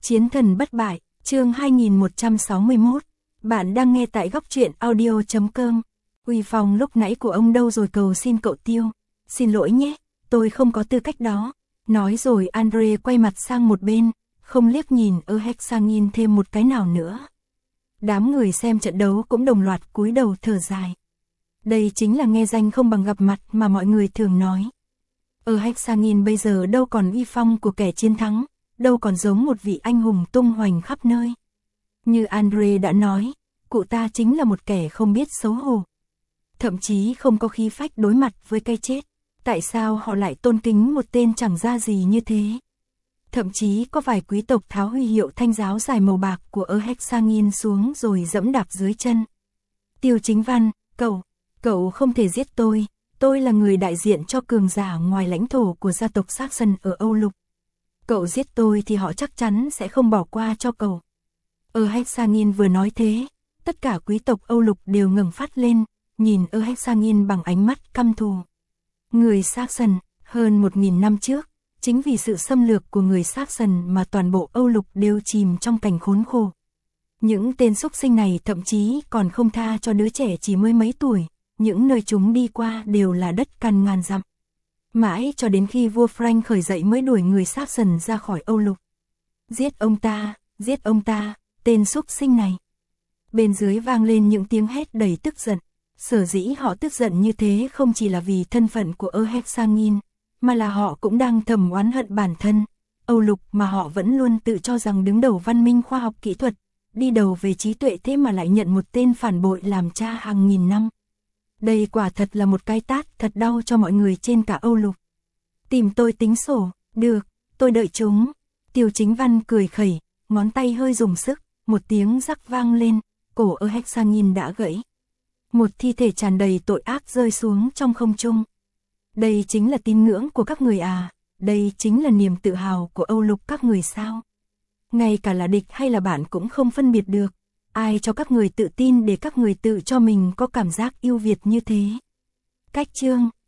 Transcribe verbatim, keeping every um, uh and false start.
Chiến thần bất bại, chương hai nghìn một trăm sáu mươi mốt. Bạn đang nghe tại góc truyện audio chấm com. Uy phong lúc nãy của ông đâu rồi, cầu xin cậu Tiêu. Xin lỗi nhé, tôi không có tư cách đó. Nói rồi Andre quay mặt sang một bên, không liếc nhìn Erhexangin thêm một cái nào nữa. Đám người xem trận đấu cũng đồng loạt cúi đầu thở dài. Đây chính là nghe danh không bằng gặp mặt mà mọi người thường nói. Erhexangin bây giờ đâu còn uy phong của kẻ chiến thắng, đâu còn giống một vị anh hùng tung hoành khắp nơi. Như Andre đã nói, cụ ta chính là một kẻ không biết xấu hổ. Thậm chí không có khí phách đối mặt với cái chết. Tại sao họ lại tôn kính một tên chẳng ra gì như thế? Thậm chí có vài quý tộc tháo huy hiệu thanh giáo dài màu bạc của Erhexangin xuống rồi dẫm đạp dưới chân. Tiêu Chính Văn, cậu, cậu không thể giết tôi, tôi là người đại diện cho cường giả ngoài lãnh thổ của gia tộc Saxon ở Âu Lục. Cậu giết tôi thì họ chắc chắn sẽ không bỏ qua cho cậu. Erhexangin vừa nói thế, tất cả quý tộc Âu Lục đều ngẩng phát lên, nhìn Erhexangin bằng ánh mắt căm thù. Người Saxon, hơn một nghìn năm trước, chính vì sự xâm lược của người Saxon mà toàn bộ Âu Lục đều chìm trong cảnh khốn khổ. Những tên súc sinh này thậm chí còn không tha cho đứa trẻ chỉ mới mấy tuổi, những nơi chúng đi qua đều là đất cằn ngàn dặm. Mãi cho đến khi vua Frank khởi dậy mới đuổi người Saxon ra khỏi Âu Lục. Giết ông ta, giết ông ta, tên súc sinh này. Bên dưới vang lên những tiếng hét đầy tức giận. Sở dĩ họ tức giận như thế không chỉ là vì thân phận của Erhexangin, mà là họ cũng đang thầm oán hận bản thân. Âu Lục mà họ vẫn luôn tự cho rằng đứng đầu văn minh khoa học kỹ thuật, đi đầu về trí tuệ, thế mà lại nhận một tên phản bội làm cha hàng nghìn năm. Đây quả thật là một cái tát thật đau cho mọi người trên cả Âu Lục. Tìm tôi tính sổ, được, tôi đợi chúng. Tiêu Chính Văn cười khẩy, ngón tay hơi dùng sức, một tiếng rắc vang lên, cổ Erhexangin đã gãy. Một thi thể tràn đầy tội ác rơi xuống trong không trung. Đây chính là tín ngưỡng của các người à, đây chính là niềm tự hào của Âu Lục các người sao? Ngay cả là địch hay là bạn cũng không phân biệt được. Ai cho các người tự tin để các người tự cho mình có cảm giác yêu Việt như thế? Cách chương